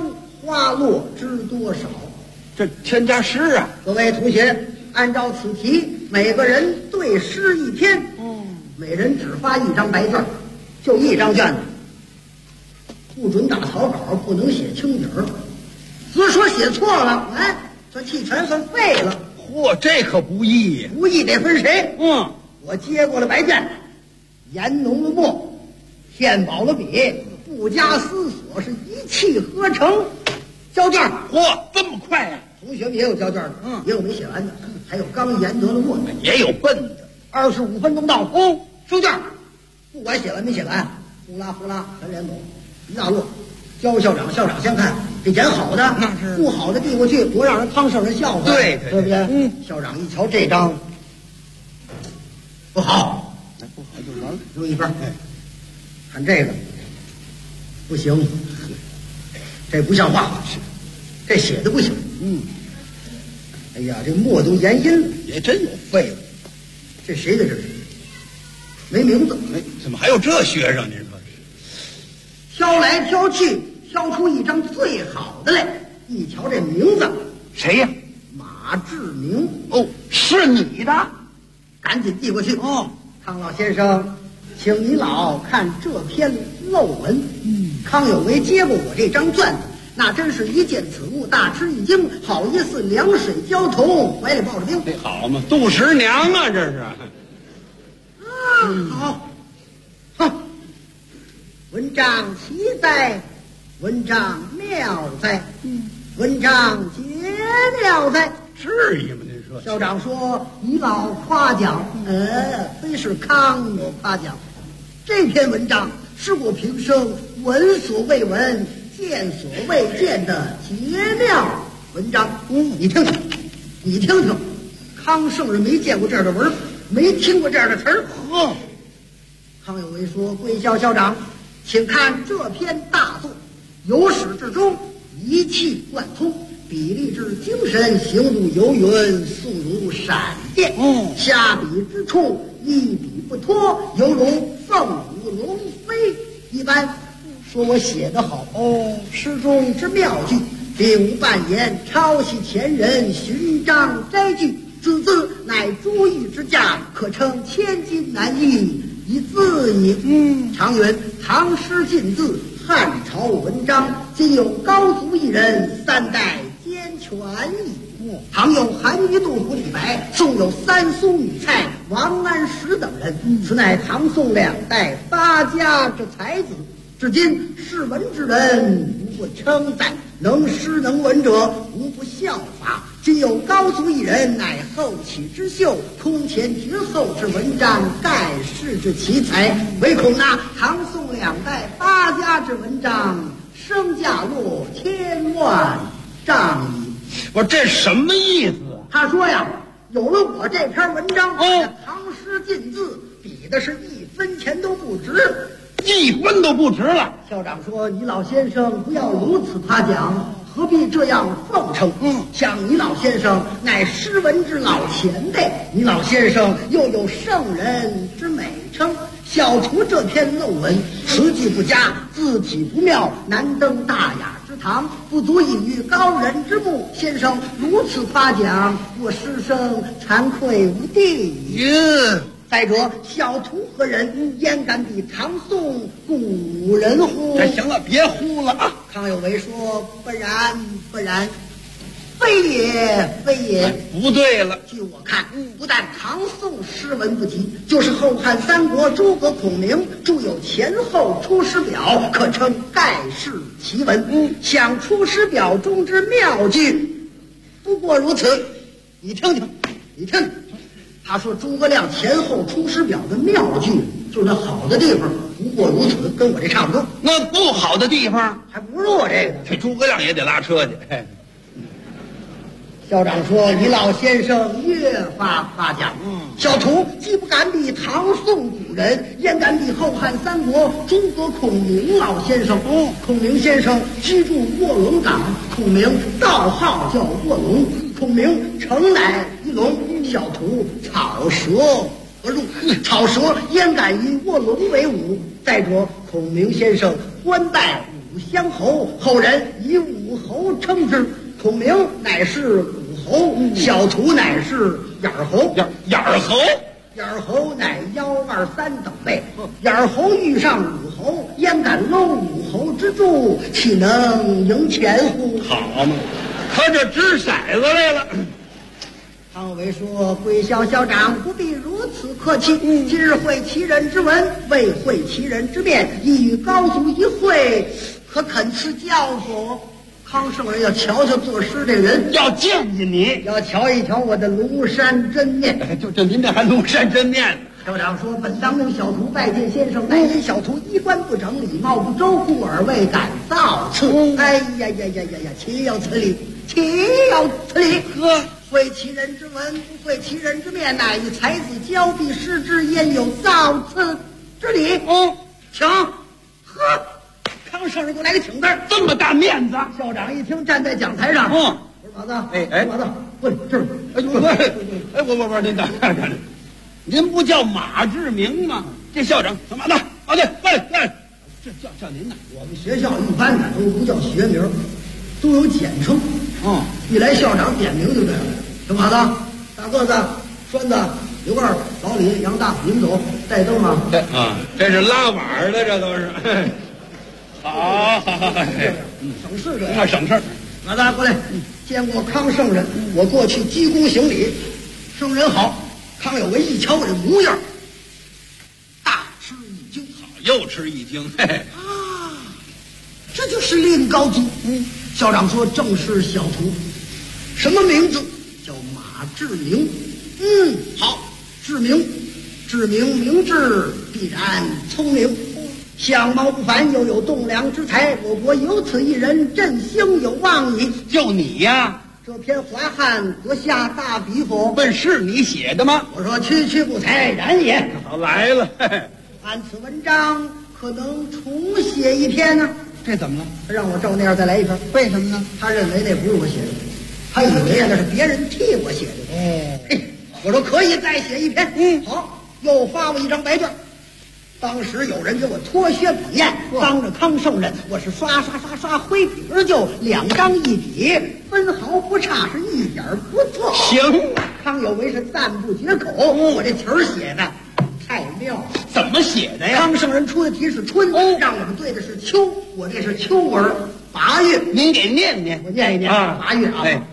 花落知多少。 这添加诗啊！ 各位同学，按照此题，每个人对诗一篇。每人只发一张白卷，就一张卷子，不准打草稿，不能写清底儿。只说写错了，哎，这题全算废了。 嚯，这可不易呀！ 不易得分谁？我接过了白卷，研浓了墨，填饱了笔，不加思索，是一气呵成，交卷。 嚯，这么快呀！ 同学们也有交卷的，也有没写完的，还有刚研得了墨的， 也有笨的。 25分钟到，收卷。不管写完没写完，呼啦呼啦全连走，一大摞。交校长，校长先看，这演好的， 那是不好的递过去，多让人汤上人笑话。 对不对？校长一瞧这张不好， 不好就完了， 扔一边。看这个不行，这不像话，这写的不行。哎呀，这墨都研阴了， 也真有废物。 这谁的这是？没名字。 怎么还有这学生？您说挑来挑去，挑出一张最好的来。一瞧这名字， 谁呀？ 马志明。 是你的？ 赶紧递过去。康老先生，请你老看这篇漏文。康有为接过我这张卷子，那真是一见此物大吃一惊，好一似凉水浇头，怀里抱着冰。 这好嘛，杜十娘啊，这是。 好，文章奇哉，文章妙哉，文章绝妙哉。 至于吗？您说。 校长说你老夸奖，非是康我夸奖。这篇文章是我平生闻所未闻、见所未见的绝妙文章。你听听，你听听，康圣人没见过这样的文，没听过这样的词儿。康有为说：“贵校校长，请看这篇大作，由始至终一气贯通，笔力之精神，行度游云，速如闪电。下笔之处一笔不脱，犹如凤舞龙飞一般。说我写得好，诗中之妙句，并无半言，抄袭前人，寻章摘句。此字乃珠玉之价，可称千金难易一字矣。常云唐诗尽字，汉朝文章，今有高足一人，三代兼全矣。唐有韩愈、杜甫、李白，宋有三苏、吕蔡、王安石等人，此乃唐宋两代发家之才子。至今识文之人无不称赞，能诗能文者无不效法。今有高足一人，乃后起之秀，空前绝后之文章，盖世之奇才。唯恐那唐宋两代发家之文章，身价落千万丈矣。 我这什么意思？ 他说呀，有了我这篇文章，唐诗尽字，比的是1分钱都不值 ，1分都不值了。 校长说：“你老先生不要如此夸奖，何必这样奉承？像你老先生乃诗文之老前辈，你老先生又有圣人之美称。小除这篇漏文，词句不佳，字体不妙，难登大雅之堂，不足以喻高人之目。先生如此夸奖，我师生惭愧无地。再者，小徒何人？焉敢比唐宋古人乎？” 行了，别呼了啊！ 康有为说：“不然，不然，非也，非也。” 不对了。 据我看，不但唐宋诗文不及，就是后汉三国诸葛孔明著有《前后出师表》，可称盖世奇文。想出师表中之妙句，不过如此。你听听，你听听。他说诸葛亮前后出师表的妙句，就是那好的地方，不过如此，跟我这差不多。 那不好的地方还不如我这个。 这诸葛亮也得拉车去。 校长说：“你老先生越发夸奖。小徒既不敢比唐宋古人，焉敢比后汉三国诸葛孔明老先生？孔明先生居住卧龙岗，孔明道号叫卧龙，孔明诚乃一龙。小徒草蛇而入，草蛇焉敢以卧龙为伍？再者，孔明先生官拜相侯，后人以武侯称之。孔明乃是武侯，小徒乃是眼侯。 眼侯， 眼侯乃123等辈。眼侯遇上武侯，焉敢搂武侯之柱，岂能赢钱乎？ 好嘛，他这掷骰子来了。 汤唯说：“贵校校长不必如此客气。今日会其人之文，未会其人之面，一与高祖一会，可肯赐教所？”康圣人要瞧瞧作诗这人， 要见见你， 要瞧一瞧我的庐山真面。 就您这还庐山真面呢？ 校长说：“本当令小徒拜见先生，乃因小徒衣冠不整，礼貌不周，故而未敢造次。”哎呀呀呀呀呀！岂有此理！岂有此理！ 呵， 会其人之文，不会其人之面，乃以才子交臂失之，焉有造次之理？请。呵，康圣人给我来个请字， 这么大面子。 校长一听，站在讲台上，我说马子，马子，过来这儿。 我，您等，您不叫马志明吗？这校长马子，对，过来，这叫您呢。 我们学校一般的都不叫学名，都有简称。一来校长点名就对了。小马子，大个子，栓子，刘二，老李，杨大，你们走，带灯吗？ 这是拉碗的，这都是。好， 省事这那省事。 马子过来，见过康圣人，我过去鞠躬行礼。圣人好。康有为一瞧我这模样，大吃一惊。 好，又吃一惊。 这就是令高祖。校长说正是小徒，什么名字？叫马志明。好，志明，明智，必然聪明。相貌不凡，又有栋梁之才，我国有此一人，振兴有望矣。 就你呀！ 这篇淮汉阁下大笔否？ 问是你写的吗？ 我说区不才，然也。 好，来了。 按此文章，可能重写一篇呢？ 这怎么了？ 他让我照那样再来一篇。为什么呢？他认为那不是我写的，他以为那是别人替我写的。我说可以再写一篇。好，又发我一张白卷。当时有人给我脱靴捧砚，当着康圣人，我是刷挥笔而就，2张一笔，分毫不差，是一点不错。 行， 康有为是赞不绝口。我这题儿写的太妙了。 怎么写的呀？ 康圣人出的题是春，让我们对的是秋，我这是秋文。8月， 您给念念， 我念一念。8月啊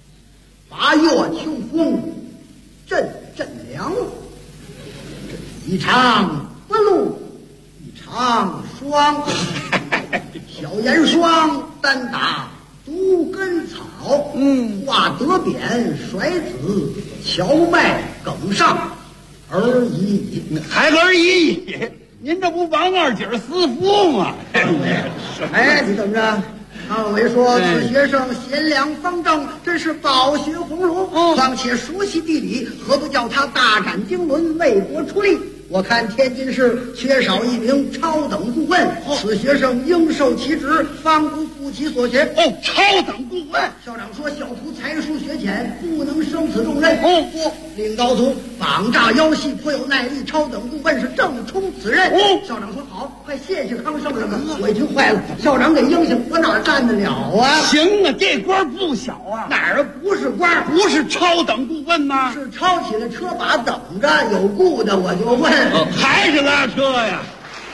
，8月秋风阵阵凉，一场不露一场霜，小严霜单打独根草。画得扁甩子荞麦梗上而已。 还而已？您这不王二姐私妇吗？ 你怎么着？康有为说：“此学生贤良方正，真是饱学鸿儒，况且熟悉地理，何不叫他大展经纶，为国出力？我看天津市缺少一名超等顾问，此学生应受其职，方不负其所学。” 超等顾问。 校长说：“小徒才疏学浅，不能胜此重任。”不，领高祖绑诈腰细，颇有耐力，超等顾问是正充此任。校长说：“好，快谢谢康圣人吧。”我一听坏了，校长给应下，我哪干得了啊？ 行啊，这官不小啊。 哪儿不是官？ 不是超等顾问吗？ 是抄起了车把等着，有雇的我就问。 还是拉车呀？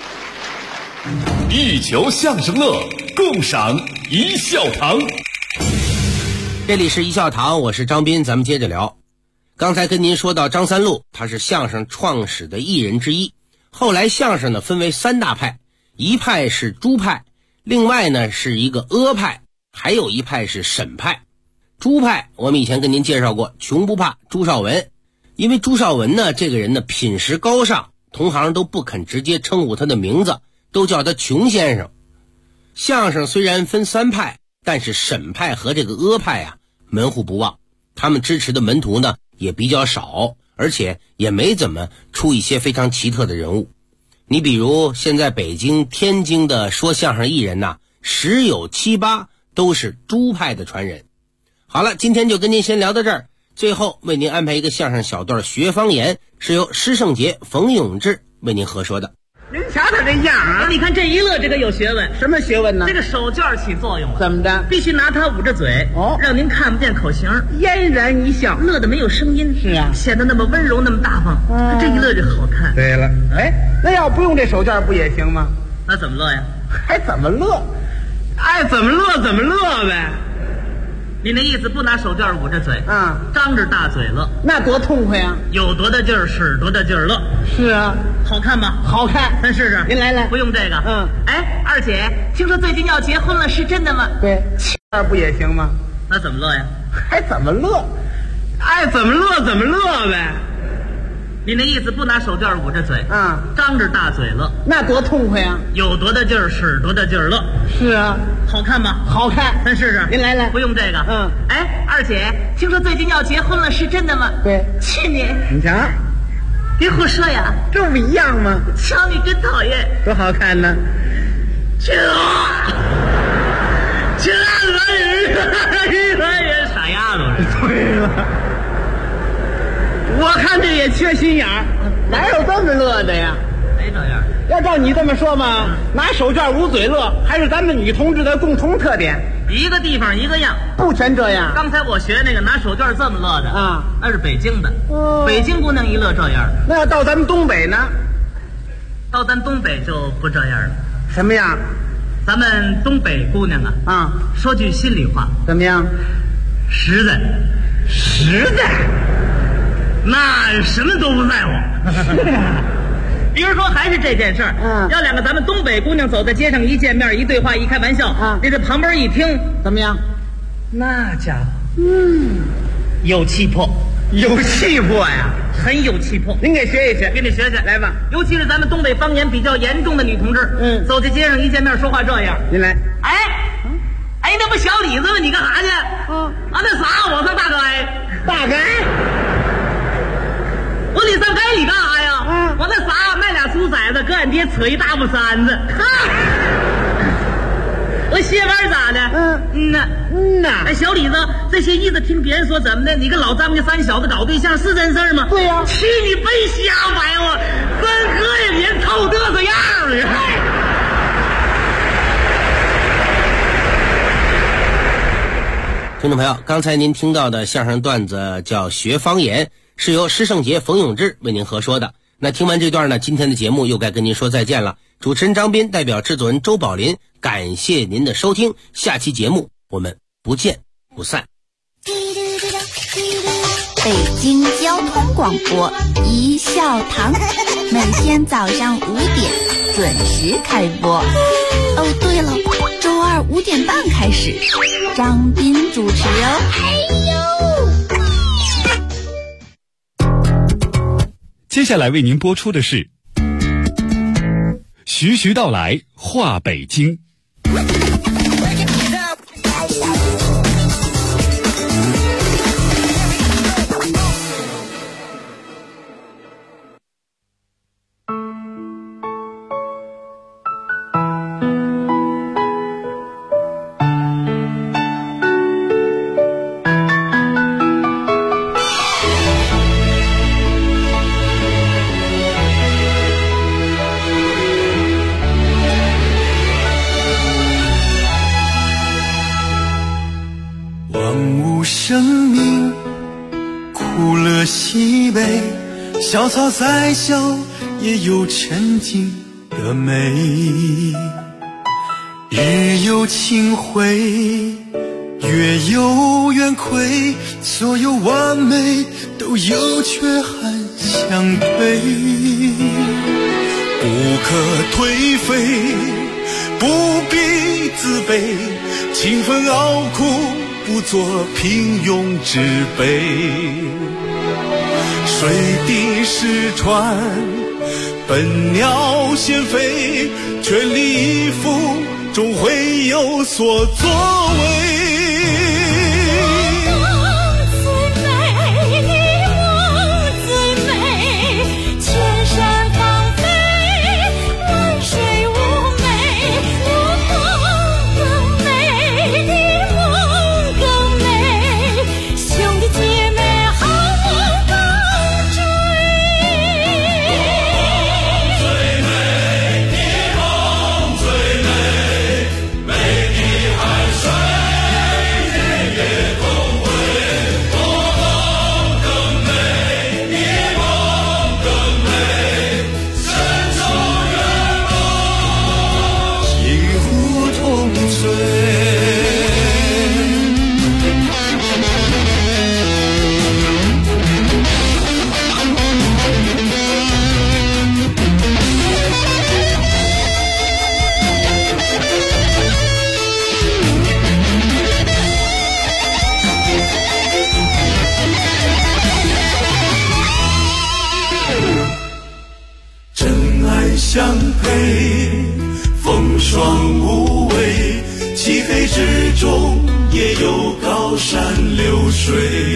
一球相声乐，共赏一笑堂。 这里是一笑堂，我是张斌，咱们接着聊。刚才跟您说到张三禄，他是相声创始的艺人之一。后来相声呢分为3大派，一派是朱派，另外呢是一个阿派，还有一派是沈派。朱派我们以前跟您介绍过，穷不怕朱绍文。因为朱绍文呢这个人呢品识高尚，同行都不肯直接称呼他的名字，都叫他穷先生。相声虽然分3派，但是沈派和这个阿派啊门户不旺，他们支持的门徒呢也比较少，而且也没怎么出一些非常奇特的人物。你比如现在北京、天津的说相声艺人呐，10有7、8都是朱派的传人。好了，今天就跟您先聊到这儿。最后为您安排一个相声小段学方言，是由施圣杰、冯永志为您合说的。 您瞧他这样啊！ 你看这一乐，这个有学问。 什么学问呢？ 这个手绢起作用了。 怎么着？ 必须拿它捂着嘴，让您看不见口型， 嫣然一笑， 乐得没有声音。 是啊， 显得那么温柔，那么大方。这一乐就好看。 对了，哎，那要不用这手绢不也行吗？ 那怎么乐呀？ 还怎么乐？爱怎么乐怎么乐呗。 你那意思不拿手绢捂着嘴啊， 张着大嘴乐， 那多痛快啊！ 有多大劲儿使多大劲儿乐。 是啊， 好看吧？ 好看， 咱试试。 您来。 不用这个。哎，二姐，听说最近要结婚了，是真的吗？ 对，那不也行吗？ 那怎么乐呀？ 还怎么乐？爱怎么乐怎么乐呗。 你那意思不拿手绢捂着嘴啊， 张着大嘴乐， 那多痛快啊！ 有多大劲儿使多大劲儿乐。 是啊， 好看吧？ 好看， 咱试试。 您来。 不用这个。哎，二姐，听说最近要结婚了，是真的吗？ 对， 去年。 你瞧， 别胡说呀， 这不一样吗？ 瞧你真讨厌， 多好看呢！ 去了，越来越傻丫头。 对了。我看这也缺心眼儿，哪有这么乐的呀？ 没这样。 要照你这么说嘛，拿手绢捂嘴乐，还是咱们女同志的共同特点。 一个地方一个样， 不全这样。 刚才我学那个拿手绢这么乐的啊， 那是北京的。北京姑娘一乐这样。 那要到咱们东北呢？ 到咱东北就不这样了。 什么样？ 咱们东北姑娘啊，说句心里话， 怎么样？ 实在。那什么都不在乎。比如说，还是这件事儿，要两个咱们东北姑娘走在街上，一见面，一对话，一开玩笑，你这旁边一听， 怎么样？ 那家伙，有气魄， 有气魄呀， 很有气魄。 您给学一学， 给你学学， 来吧。 尤其是咱们东北方言比较严重的女同志，走在街上一见面说话这样。 您来。 哎，那不小李子吗？你干啥去？那啥，我说大哥大哥。 我说你上街里干啥呀？我那啥卖俩猪崽子，搁俺爹扯一大布衫子。我媳妇儿咋的？哎，小李子，这些日子听别人说怎么的？你跟老张家三小子搞对象是真事儿吗？ 对呀。 去你别瞎白我，真膈应人，臭嘚瑟样儿。 听众朋友，刚才您听到的相声段子叫学方言，是由施圣杰、冯永志为您合说的。那听完这段呢，今天的节目又该跟您说再见了。主持人张斌代表制作人周宝林，感谢您的收听，下期节目我们不见不散。 北京交通广播一笑堂，每天早上5点准时开播。哦，对了，周二5点半开始，张斌主持哦。 接下来为您播出的是徐徐道来话北京。 生命苦乐喜悲，小草再小也有沉静的美。日有清辉，月有圆亏，所有完美都有缺憾相对。不可颓废，不必自卑，勤奋熬苦不做平庸之辈，水滴石穿，笨鸟先飞，全力以赴，终会有所作为。 双无畏，漆黑之中也有高山流水。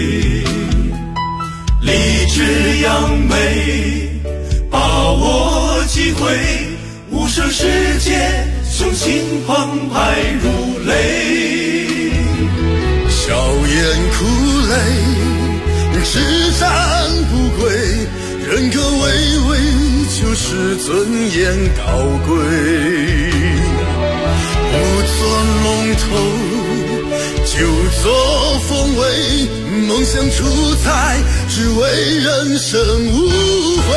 立志扬眉，把握机会，无声世界，雄心澎湃如雷。 笑颜苦泪，只战不归，人格巍巍，就是尊严高贵。不做龙头，就做凤尾，梦想出彩，只为人生无悔。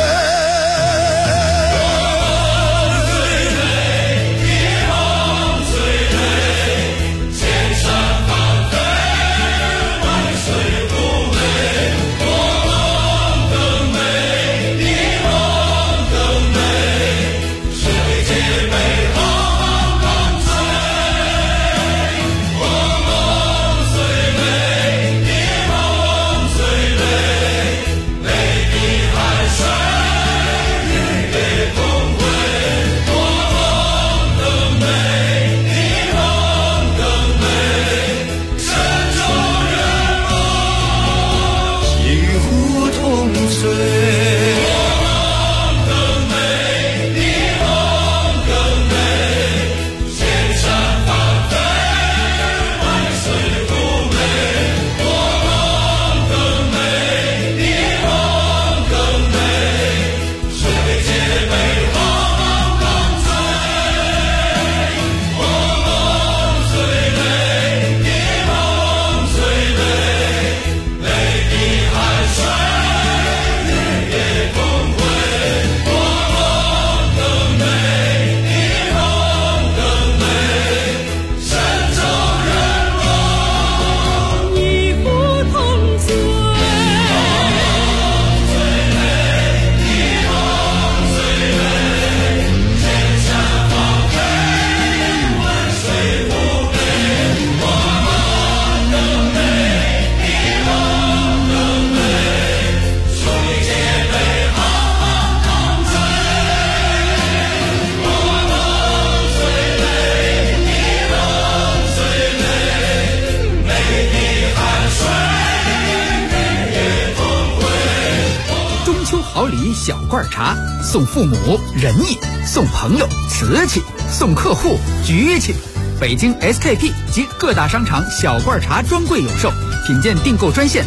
小罐茶，送父母仁义，送朋友瓷器，送客户局气。北京 SKP 及各大商场小罐茶专柜有售，品鉴订购专线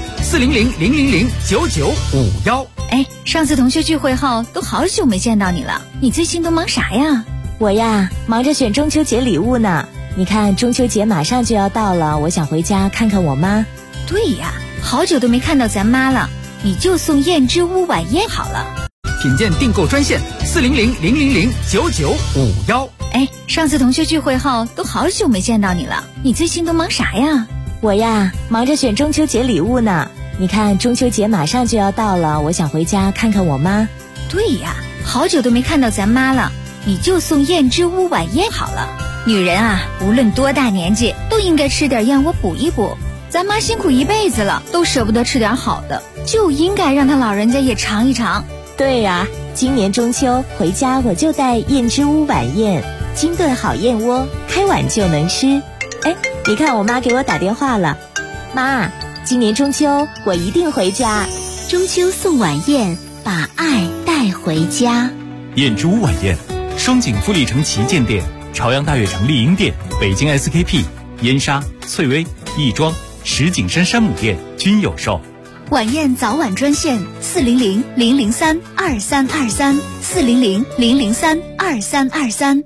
400-000-9951。 哎，上次同学聚会后都好久没见到你了，你最近都忙啥呀？ 我呀，忙着选中秋节礼物呢。你看中秋节马上就要到了，我想回家看看我妈。 对呀，好久都没看到咱妈了，你就送燕之屋晚宴好了。 品鉴订购专线400-000-9951。 哎，上次同学聚会后都好久没见到你了，你最近都忙啥呀？ 我呀，忙着选中秋节礼物呢。你看中秋节马上就要到了，我想回家看看我妈。 对呀，好久都没看到咱妈了，你就送燕之屋晚宴好了。女人啊，无论多大年纪都应该吃点燕窝补一补。咱妈辛苦一辈子了，都舍不得吃点好的，就应该让她老人家也尝一尝。 对呀，今年中秋回家我就带燕之屋晚宴，精炖好燕窝，开碗就能吃。哎，你看我妈给我打电话了。妈，今年中秋我一定回家。 中秋送晚宴，把爱带回家。 燕之屋晚宴，双井富力城旗舰店、朝阳大悦城丽婴店、北京 SKP、燕莎、翠微、亦庄、石景山山姆店均有售。 晚宴早晚专线400-003-2323，400-003-2323。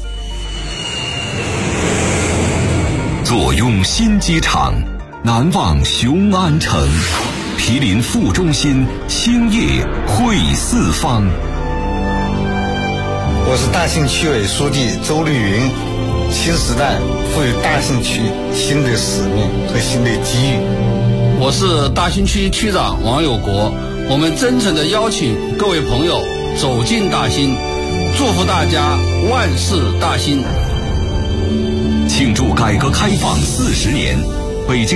坐拥新机场，难忘雄安城，毗邻副中心，兴业汇四方。 我是大兴区委书记周绿云。新时代赋予大兴区新的使命和新的机遇。 我是大兴区区长王有国，我们真诚地邀请各位朋友走进大兴，祝福大家万事大兴。 庆祝改革开放40年，北京